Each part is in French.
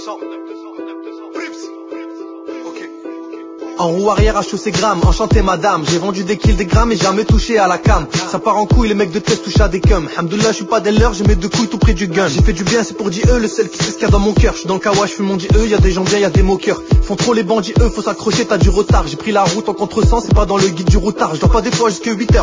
En roue arrière à chausser grammes, enchanté madame. J'ai vendu des kills, des grammes et jamais touché à la cam. Ça part en couille, les mecs de test touchent à des cums. Hamdoullah, je suis pas des leurs, j'ai mes deux couilles tout près du gun. J'ai fait du bien, c'est pour dire eux, le seul qui sait ce qu'il y a dans mon cœur. Je suis dans le kawa, je fume mon dit eux, y a des gens bien, y a des moqueurs. Font trop les bandits, eux, faut s'accrocher, t'as du retard. J'ai pris la route en contresens, c'est pas dans le guide du routard. Je dors pas des fois jusque 8h.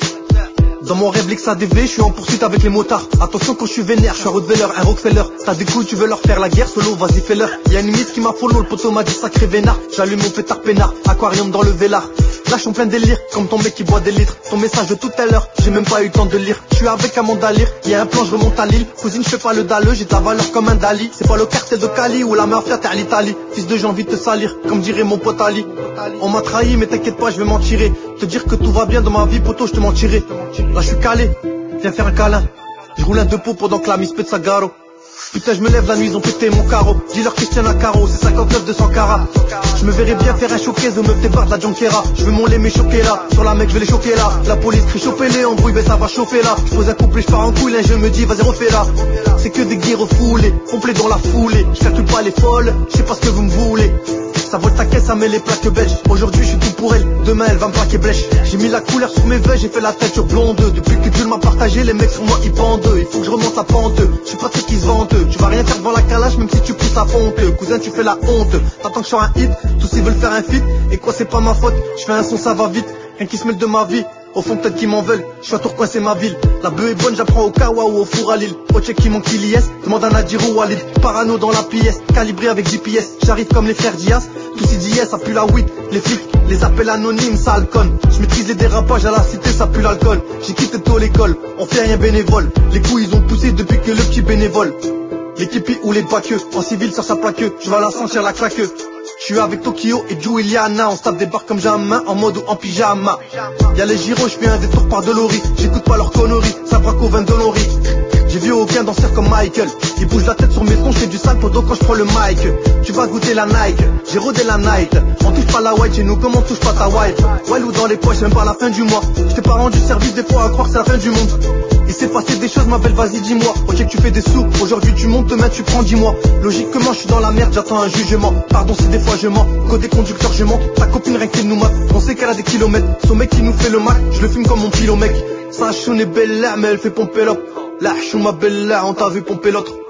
Dans mon rêve, l'ex ADV, je suis en poursuite avec les motards. Attention quand je suis vénère, je suis un Rottweiler, un Rockefeller. T'as des couilles, tu veux leur faire la guerre, solo, vas-y fais-leur. Y'a une mise qui m'a follow, le poteau m'a dit sacré vénard. J'allume mon pétard peinard, aquarium dans le Vélard. Là je suis en plein délire, comme ton mec qui boit des litres. Ton message de tout à l'heure, j'ai même pas eu le temps de lire. Je suis avec Amanda Lear, y'a un plan, je remonte à Lille. Cousine, je fais pas le dalleux, j'ai de la valeur comme un Dali. C'est pas le cartel de Cali ou la mafia, t'es à l'Italie. Fils de j'ai envie de te salir, comme dirait mon pote Ali. On m'a trahi, mais t'inquiète pas, je vais m'en tirer. Te dire que tout va bien dans ma vie, poteau, je te mentirai. Là je suis calé, viens faire un câlin. Je roule un deux pots pendant que la miss pète sa garo. Putain je me lève la nuit, ils ont pété mon carreau. Dis-leur que je tiens un carreau, c'est 59 200 carats. Je me verrais bien faire un showcase aux meufs des bars de la Junkiera. Je veux mon lait mais choquer là, sur la mec je vais les choquer là. La police crie choper-les, embrouille mais ça va chauffer là. Je pose un couplet, je pars en couille, je me dis vas-y refais là. C'est que des guerres refoulés, complet dans la foulée. Je calcule pas les folles, je sais pas ce que vous me voulez. Ça vole ta caisse, ça met les plaques belges. Aujourd'hui je suis tout pour elle, demain elle va me plaquer blèche. J'ai mis la couleur sur mes vœux, j'ai fait la tête sur blonde. Depuis que Dieu m'a partagé, les mecs sur moi ils pendent. Il faut que je remonte la pente, je suis pas de ceux qui se vantent. Tu vas rien faire devant la calage même si tu pousses à pompe. Cousin tu fais la honte, t'attends que je sois un hit. Tous ils veulent faire un feat, et quoi c'est pas ma faute. Je fais un son ça va vite, rien qui se mêle de ma vie. Au fond peut-être qu'ils m'en veulent, je suis à Tourcoing c'est ma ville. La bœuf est bonne, j'apprends au Kawa ou au four à Lille. Au check qui manque Iliès, demande à Nadir ou Walid. Parano dans la pièce, calibré avec GPS. J'arrive comme les frères Diaz, tous ils disent ça pue la weed. Les flics, les appels anonymes, ça alconne. Je maîtrise les dérapages à la cité, ça pue l'alcool. J'ai quitté tôt l'école, on fait rien bénévole. Les coups ils ont poussé depuis que le petit bénévole. L'équipe ou les baqueux, en civil sur sa plaque. Je vais la sentir la claque. Je suis avec Tokyo et Juliana, on se tape des barres comme jamais, en mode ou en pyjama. Y'a les gyros, je fais un détour par Delory. J'écoute pas leurs conneries, ça braque au vin de Lori. J'ai vu aucun danseur comme Michael. Il bouge la tête sur mes sons, je fais du sale pendant quand je prends le mic. Tu vas goûter la Nike, j'ai rodé la night. On touche pas la white chez nous, comme on touche pas ta wife. Walou dans les poches, même pas la fin du mois. Je t'ai pas rendu service des fois à croire que c'est la fin du monde. Il s'est passé des choses, ma belle, vas-y dis-moi. Ok que tu fais des sous, aujourd'hui tu montes, demain tu prends 10 mois. Logiquement je suis dans la merde, j'attends un jugement. Pardon si des fois je mens, côté conducteur je mens. Ta copine rien qu'elle nous mate, on sait qu'elle a des kilomètres. Son mec qui nous fait le mac, je le fume comme mon pilot mec. Sa choune est belle là, mais elle fait pomper l'op. La choune ma belle là, on t'a vu pomper l'autre.